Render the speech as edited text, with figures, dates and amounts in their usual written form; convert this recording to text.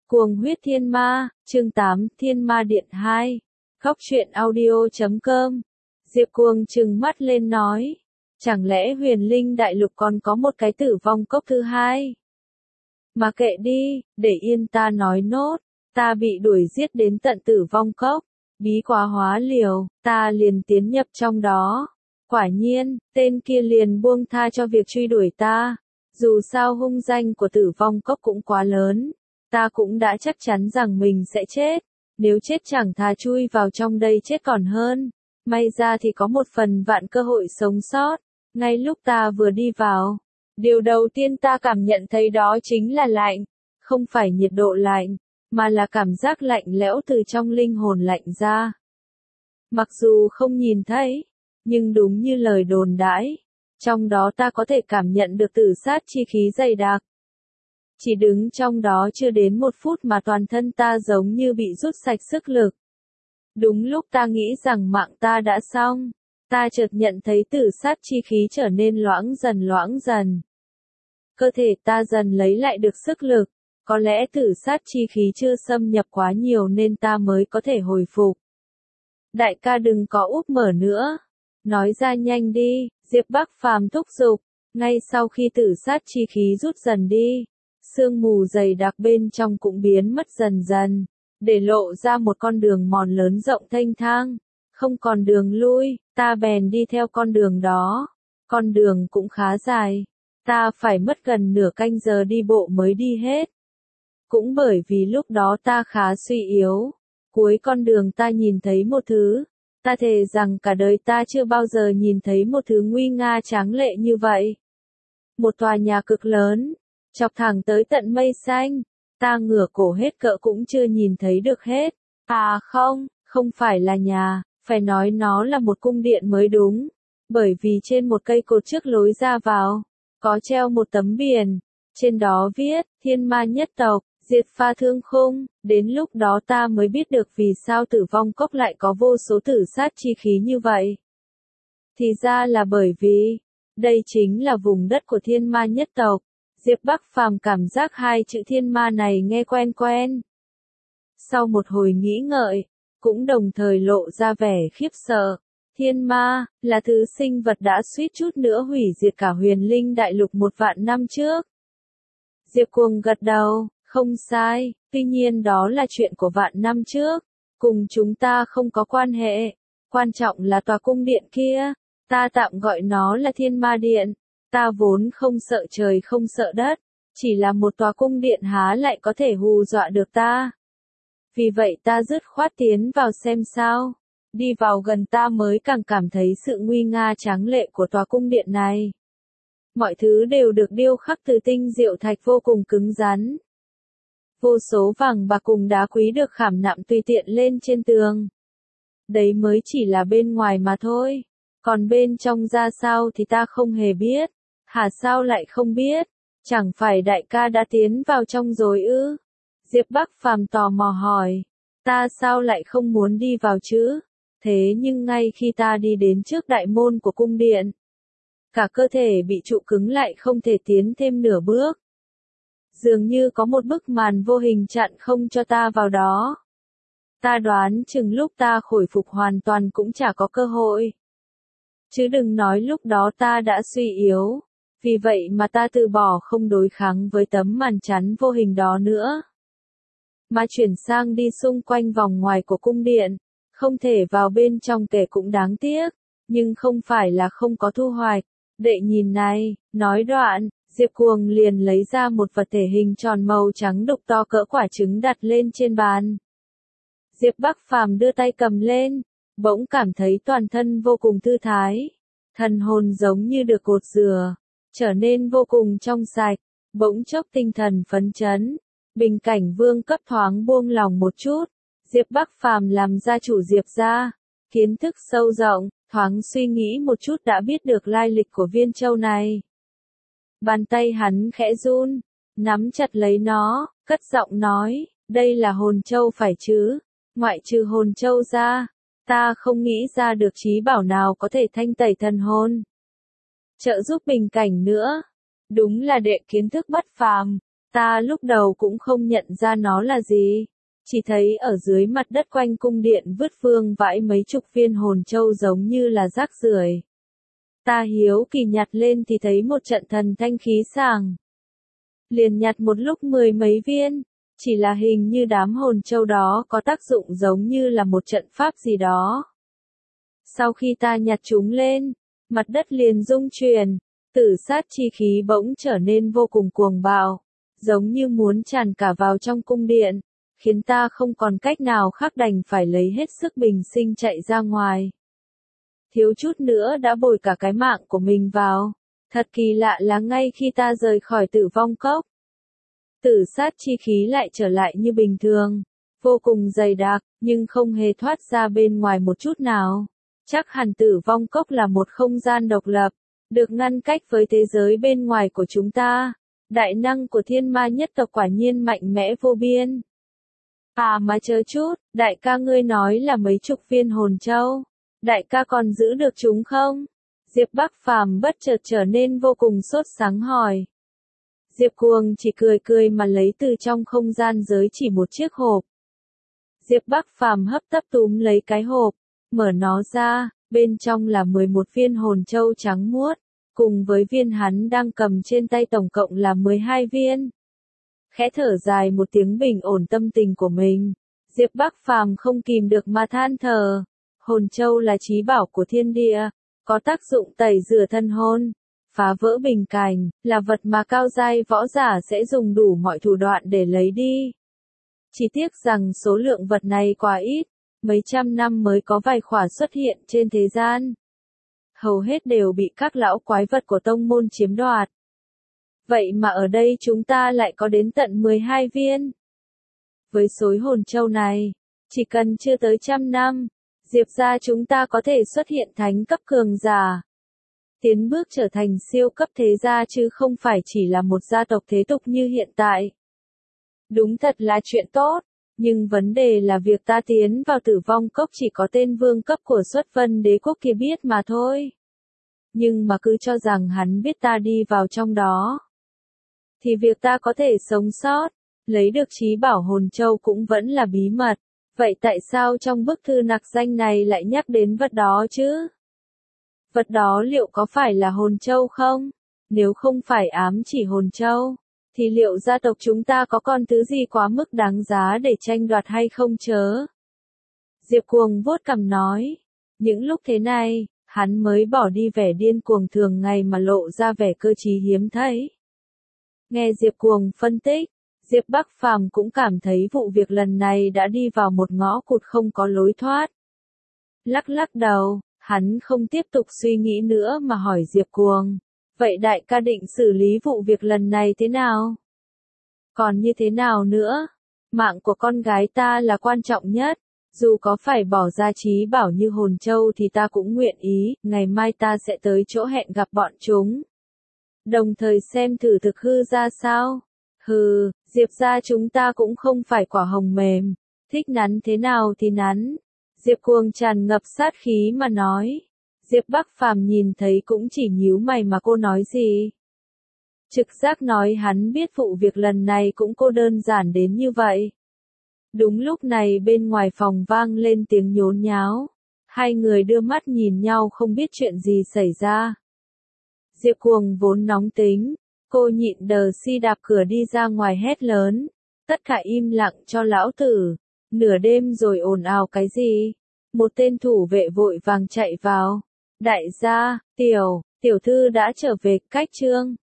Cuồng huyết thiên ma, chương 8, Thiên Ma Điện 2. Góc truyện audio.com. Diệp Cuồng trừng mắt lên nói. Chẳng lẽ huyền linh đại lục còn có một cái tử vong cốc thứ hai? Mà kệ đi, để yên ta nói nốt. Ta bị đuổi giết đến tận tử vong cốc. Bí quá hóa liều, ta liền tiến nhập trong đó. Quả nhiên, tên kia liền buông tha cho việc truy đuổi ta. Dù sao hung danh của tử vong cốc cũng quá lớn. Ta cũng đã chắc chắn rằng mình sẽ chết. Nếu chết chẳng thà chui vào trong đây chết còn hơn. May ra thì có một phần vạn cơ hội sống sót. Ngay lúc ta vừa đi vào, điều đầu tiên ta cảm nhận thấy đó chính là lạnh. Không phải nhiệt độ lạnh, mà là cảm giác lạnh lẽo từ trong linh hồn lạnh ra. Mặc dù không nhìn thấy, nhưng đúng như lời đồn đãi, trong đó ta có thể cảm nhận được tử sát chi khí dày đặc. Chỉ đứng trong đó chưa đến 1 phút mà toàn thân ta giống như bị rút sạch sức lực. Đúng lúc ta nghĩ rằng mạng ta đã xong, ta chợt nhận thấy tử sát chi khí trở nên loãng dần. Cơ thể ta dần lấy lại được sức lực, có lẽ tử sát chi khí chưa xâm nhập quá nhiều nên ta mới có thể hồi phục. Đại ca đừng có úp mở nữa, nói ra nhanh đi, Diệp Bắc Phàm thúc giục. Ngay sau khi tử sát chi khí rút dần đi, sương mù dày đặc bên trong cũng biến mất dần, để lộ ra một con đường mòn lớn rộng thênh thang, không còn đường lui, ta bèn đi theo con đường đó. Con đường cũng khá dài, ta phải mất gần nửa canh giờ đi bộ mới đi hết. Cũng bởi vì lúc đó ta khá suy yếu, cuối con đường ta nhìn thấy một thứ, ta thề rằng cả đời ta chưa bao giờ nhìn thấy một thứ nguy nga tráng lệ như vậy. Một tòa nhà cực lớn, chọc thẳng tới tận mây xanh, ta ngửa cổ hết cỡ cũng chưa nhìn thấy được hết. À không phải là nhà, phải nói nó là một cung điện mới đúng, bởi vì trên một cây cột trước lối ra vào, có treo một tấm biển, trên đó viết, Thiên Ma nhất tộc, diệt pha thương khung. Đến lúc đó ta mới biết được vì sao tử vong cốc lại có vô số tử sát chi khí như vậy. Thì ra là bởi vì, đây chính là vùng đất của Thiên Ma nhất tộc. Diệp Bắc Phàm cảm giác hai chữ thiên ma này nghe quen. Sau một hồi nghĩ ngợi, cũng đồng thời lộ ra vẻ khiếp sợ. Thiên ma, là thứ sinh vật đã suýt chút nữa hủy diệt cả huyền linh đại lục 1.000 năm trước. Diệp Cuồng gật đầu, không sai, tuy nhiên đó là chuyện của vạn năm trước, cùng chúng ta không có quan hệ. Quan trọng là tòa cung điện kia, ta tạm gọi nó là Thiên Ma Điện. Ta vốn không sợ trời không sợ đất, chỉ là một tòa cung điện há lại có thể hù dọa được ta. Vì vậy ta dứt khoát tiến vào xem sao. Đi vào gần ta mới càng cảm thấy sự nguy nga tráng lệ của tòa cung điện này. Mọi thứ đều được điêu khắc từ tinh diệu thạch vô cùng cứng rắn. Vô số vàng bạc cùng đá quý được khảm nạm tùy tiện lên trên tường. Đấy mới chỉ là bên ngoài mà thôi. Còn bên trong ra sao thì ta không hề biết. Hả sao lại không biết? Chẳng phải đại ca đã tiến vào trong rồi ư? Diệp Bắc Phàm tò mò hỏi. Ta sao lại không muốn đi vào chứ? Thế nhưng ngay khi ta đi đến trước đại môn của cung điện, cả cơ thể bị trụ cứng lại không thể tiến thêm nửa bước. Dường như có một bức màn vô hình chặn không cho ta vào đó. Ta đoán chừng lúc ta khôi phục hoàn toàn cũng chả có cơ hội. Chứ đừng nói lúc đó ta đã suy yếu. Vì vậy mà ta từ bỏ không đối kháng với tấm màn chắn vô hình đó nữa. Mà chuyển sang đi xung quanh vòng ngoài của cung điện. Không thể vào bên trong kể cũng đáng tiếc. Nhưng không phải là không có thu hoạch. Đệ nhìn này, nói đoạn, Diệp Cuồng liền lấy ra một vật thể hình tròn màu trắng đục to cỡ quả trứng đặt lên trên bàn. Diệp Bắc Phàm đưa tay cầm lên, bỗng cảm thấy toàn thân vô cùng thư thái. Thần hồn giống như được cột rửa, trở nên vô cùng trong sạch, bỗng chốc tinh thần phấn chấn. Bình cảnh vương cấp thoáng buông lòng một chút. Diệp Bắc Phàm làm gia chủ Diệp gia, kiến thức sâu rộng, thoáng suy nghĩ một chút đã biết được lai lịch của viên châu này. Bàn tay hắn khẽ run, nắm chặt lấy nó, cất giọng nói, đây là hồn châu phải chứ? Ngoại trừ hồn châu ra, ta không nghĩ ra được trí bảo nào có thể thanh tẩy thần hồn, trợ giúp bình cảnh nữa. Đúng là đệ kiến thức bất phàm, Ta lúc đầu cũng không nhận ra nó là gì. Chỉ thấy ở dưới mặt đất quanh cung điện vứt vương vãi mấy chục viên hồn châu giống như là rác rưởi. Ta hiếu kỳ nhặt lên thì thấy một trận thần thanh khí sảng. Liền nhặt một lúc 10 mấy viên, chỉ là hình như đám hồn châu đó có tác dụng giống như là một trận pháp gì đó. Sau khi ta nhặt chúng lên, mặt đất liền rung chuyển, tử sát chi khí bỗng trở nên vô cùng cuồng bạo, giống như muốn tràn cả vào trong cung điện, khiến ta không còn cách nào khác đành phải lấy hết sức bình sinh chạy ra ngoài. Thiếu chút nữa đã bồi cả cái mạng của mình vào. Thật kỳ lạ là ngay khi ta rời khỏi Tử Vong Cốc, tử sát chi khí lại trở lại như bình thường, vô cùng dày đặc, nhưng không hề thoát ra bên ngoài một chút nào. Chắc hẳn Tử Vong Cốc là một không gian độc lập, được ngăn cách với thế giới bên ngoài của chúng ta. Đại năng của thiên ma nhất tộc quả nhiên mạnh mẽ vô biên. À mà chờ chút, đại ca ngươi nói là mấy chục viên hồn châu. Đại ca còn giữ được chúng không? Diệp Bắc Phàm bất chợt trở nên vô cùng sốt sắng hỏi. Diệp Cuồng chỉ cười cười mà lấy từ trong không gian giới chỉ một chiếc hộp. Diệp Bắc Phàm hấp tấp túm lấy cái hộp, mở nó ra, bên trong là 11 viên hồn châu trắng muốt, cùng với viên hắn đang cầm trên tay tổng cộng là 12 viên. Khẽ thở dài một tiếng bình ổn tâm tình của mình, Diệp Bắc Phàm không kìm được mà than thở. Hồn châu là chí bảo của thiên địa, có tác dụng tẩy rửa thân hồn, phá vỡ bình cảnh, là vật mà cao giai võ giả sẽ dùng đủ mọi thủ đoạn để lấy đi. Chỉ tiếc rằng số lượng vật này quá ít, mấy trăm năm mới có vài khỏa xuất hiện trên thế gian. Hầu hết đều bị các lão quái vật của tông môn chiếm đoạt. Vậy mà ở đây chúng ta lại có đến tận 12 viên. Với số hồn châu này, chỉ cần chưa tới 100 năm, Diệp gia chúng ta có thể xuất hiện thánh cấp cường giả. Tiến bước trở thành siêu cấp thế gia chứ không phải chỉ là một gia tộc thế tục như hiện tại. Đúng thật là chuyện tốt, nhưng vấn đề là việc ta tiến vào Tử Vong Cốc chỉ có tên vương cấp của Xuất Vân Đế quốc kia biết mà thôi. Nhưng mà cứ cho rằng hắn biết ta đi vào trong đó, thì việc ta có thể sống sót, lấy được chí bảo hồn châu cũng vẫn là bí mật. Vậy tại sao trong bức thư nặc danh này lại nhắc đến vật đó chứ? Vật đó liệu có phải là hồn châu không? Nếu không phải ám chỉ hồn châu, thì liệu gia tộc chúng ta có còn thứ gì quá mức đáng giá để tranh đoạt hay không chớ? Diệp Cuồng vuốt cằm nói. Những lúc thế này, hắn mới bỏ đi vẻ điên cuồng thường ngày mà lộ ra vẻ cơ trí hiếm thấy. Nghe Diệp Cuồng phân tích, Diệp Bắc Phàm cũng cảm thấy vụ việc lần này đã đi vào một ngõ cụt không có lối thoát. Lắc lắc đầu, hắn không tiếp tục suy nghĩ nữa mà hỏi Diệp Cuồng. Vậy đại ca định xử lý vụ việc lần này thế nào? Còn như thế nào nữa? Mạng của con gái ta là quan trọng nhất. Dù có phải bỏ ra chí bảo như hồn châu thì ta cũng nguyện ý. Ngày mai ta sẽ tới chỗ hẹn gặp bọn chúng. Đồng thời xem thử thực hư ra sao. Hừ, Diệp gia chúng ta cũng không phải quả hồng mềm, thích nắn thế nào thì nắn. Diệp Cuồng tràn ngập sát khí mà nói. Diệp Bắc Phàm nhìn thấy cũng chỉ nhíu mày mà cô nói gì. Trực giác nói hắn biết vụ việc lần này cũng cô đơn giản đến như vậy. Đúng lúc này bên ngoài phòng vang lên tiếng nhốn nháo. Hai người đưa mắt nhìn nhau không biết chuyện gì xảy ra. Diệp Cuồng vốn nóng tính. Cô nhịn đờ si đạp cửa đi ra ngoài hét lớn. Tất cả im lặng cho lão tử. Nửa đêm rồi ồn ào cái gì? Một tên thủ vệ vội vàng chạy vào. Đại gia, tiểu thư đã trở về, cách trương.